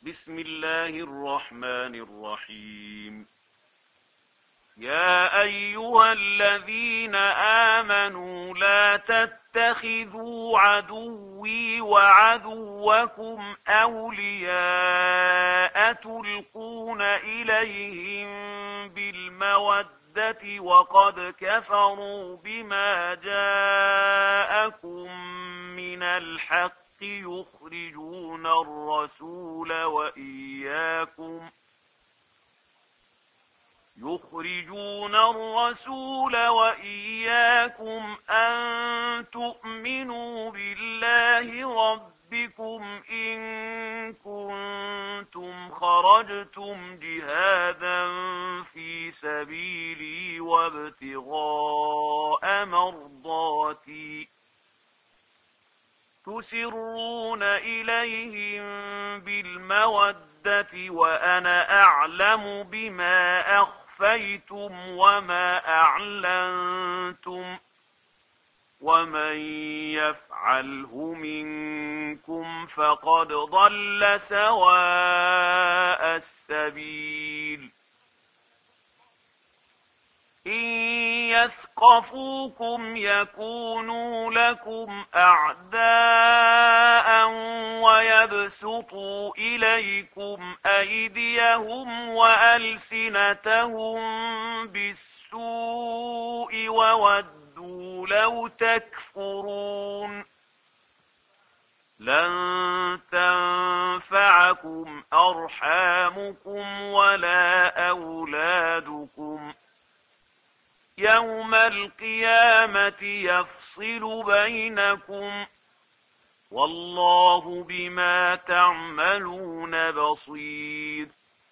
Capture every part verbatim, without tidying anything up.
بسم الله الرحمن الرحيم. يا أيها الذين آمنوا لا تتخذوا عدوي وعدوكم أولياء تلقون إليهم بالمودة وقد كفروا بما جاءكم من الحق يخرجون الرسول وإياكم يخرجون الرسول وإياكم أن تؤمنوا بالله ربكم إن كنتم خرجتم جهادا في سبيلي وابتغاء مرضاتي تسرون إليهم بالمودة وأنا أعلم بما أخفيتم وما أعلنتم ومن يفعله منكم فقد ضل سواء السبيل. إن يثقفوكم يكونوا لكم أعداء ويبسطوا إليكم أيديهم وألسنتهم بالسوء وودوا لو تكفرون. لن تنفعكم أرحامكم ولا أولادكم يوم القيامة يفصل بينكم والله بما تعملون بصير.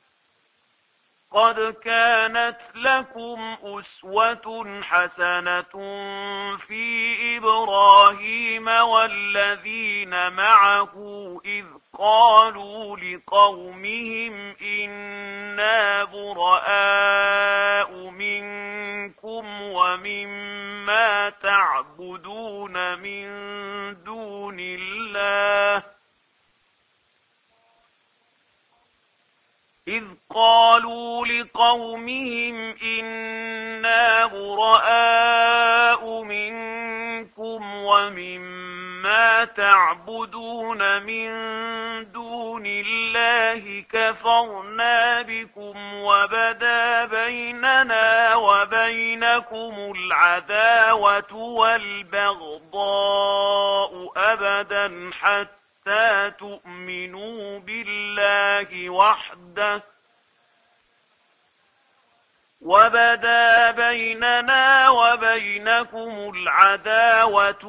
قد كانت لكم أسوة حسنة في إبراهيم والذين معه إذ قالوا لقومهم إنا براء منكم ومما تعبدون من دون الله إذ قالوا لقومهم إنا براء منكم ومما تعبدون من دون الله كفرنا بكم وبدا بيننا وبينكم العداوة والبغضاء أبدا حتى تؤمنوا بالله وحده وبدا بيننا وبينكم العداوة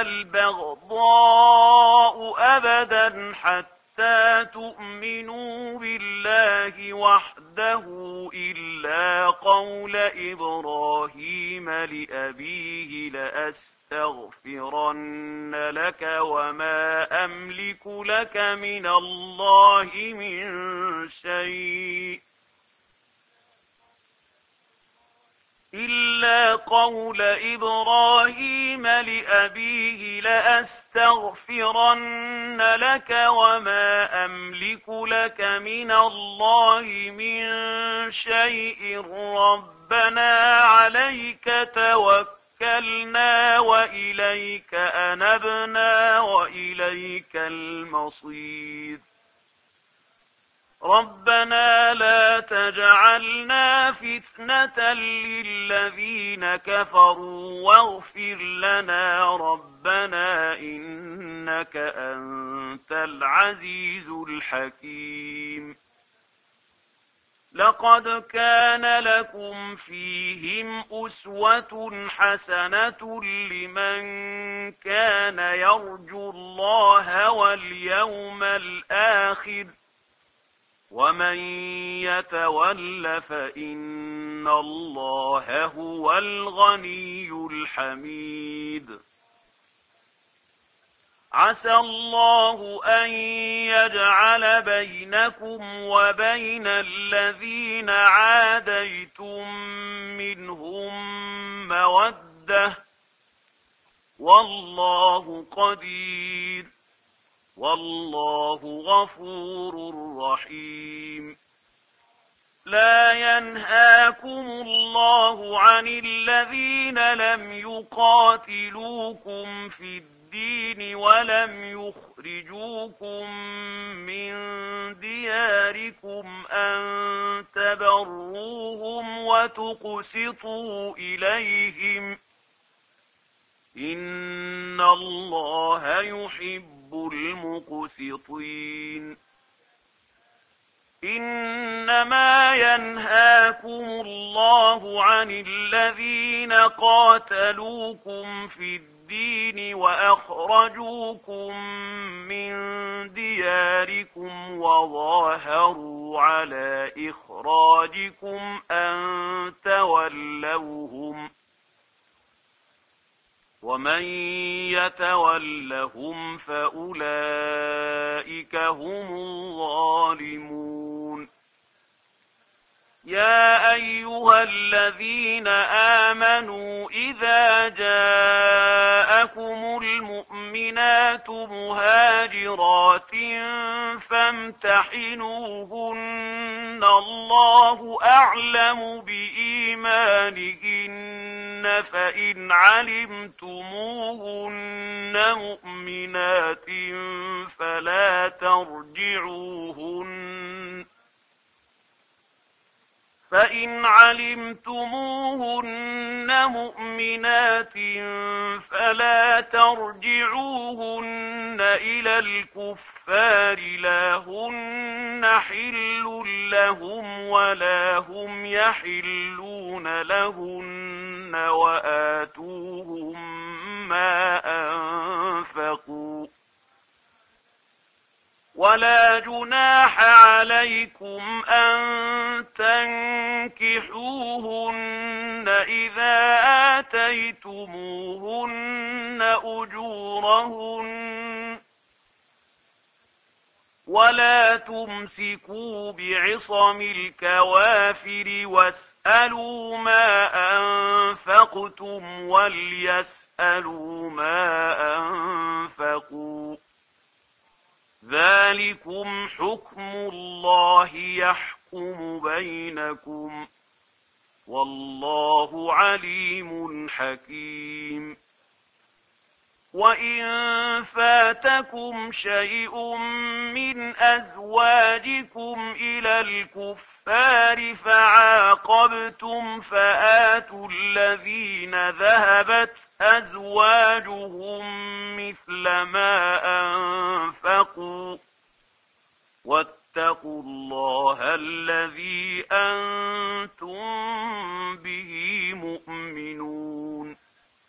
والبغضاء أبدا حتى تؤمنوا بالله وحده إلا قول إبراهيم لأبيه لأستغفرن لك وما أملك لك من الله من شيء إلا قول إبراهيم لأبيه لأستغفرن لك وما أملك لك من الله من شيء ربنا عليك توكلنا وإليك أنبنا وإليك المصير. ربنا لا تجعلنا فتنة للذين كفروا واغفر لنا ربنا إنك أنت العزيز الحكيم. لقد كان لكم فيهم أسوة حسنة لمن كان يرجو الله واليوم الآخر ومن يتول فإن الله هو الغني الحميد. عسى الله أن يجعل بينكم وبين الذين عاديتم منهم مودة والله قدير والله غفور الرحيم لا ينهاكم الله عن الذين لم يقاتلوكم في الدين ولم يخرجوكم من دياركم أن تبروهم وتقسطوا إليهم إن الله يحب المقسطين إنما ينهاكم الله عن الذين قاتلوكم في الدين وأخرجوكم من دياركم وظاهروا على إخراجكم أن تولوهم ومن يتولهم فأولئك هم الظالمون يا أيها الذين آمنوا إذا جاءكم المؤمنات مهاجرات فامتحنوهن الله أعلم بإيمانهن فإن علمتموهن مؤمنات فلا ترجعوهن فإن علمتموهن مؤمنات فلا ترجعوهن إلى الكفار لا هن حل لهم ولا هم يحلون لهن وآتوهم ما أنفقوا ولا جناح عليكم أن تنكحوهن إذا آتيتموهن أجورهن ولا تمسكوا بعصم الكوافر واسألوا ما أنفقتم وليسألوا ما أنفقوا ذلكم حكم الله يحكم بينكم والله عليم حكيم وإن فاتكم شيء من أزواجكم إلى الكفار فعاقبتم فآتوا الذين ذهبت أزواجهم مثل ما أنفقوا واتقوا الله الذي أنتم به مؤمنون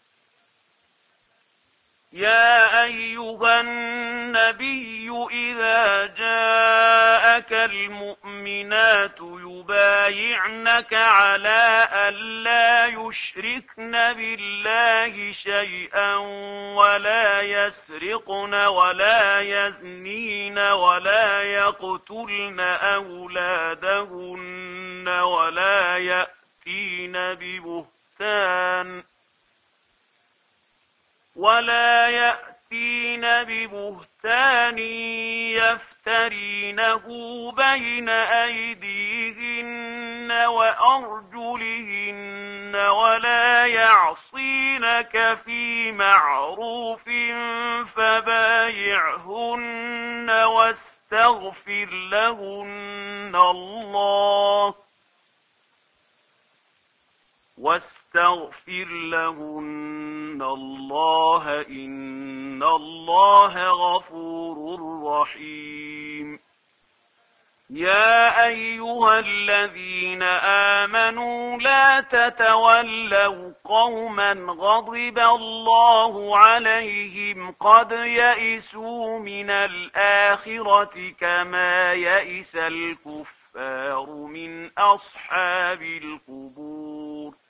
يا أيها النبي إذا جاءك المؤمنات يبايعنك على ألا يشركن بالله شيئا ولا يسرقن ولا يزنين ولا يقتلن أولادهن ولا يأتين ببهتان ولا يأتين ببهتان يفترينه بين أيديهن وأرجلهن ولا يعصينك في معروف فبايعهن واستغفر لهن الله واستغفر لهن الله إن الله غفور رحيم يا أيها الذين آمنوا لا تتولوا قوما غضب الله عليهم قد يئسوا من الآخرة كما يئس الكفار من أصحاب القبور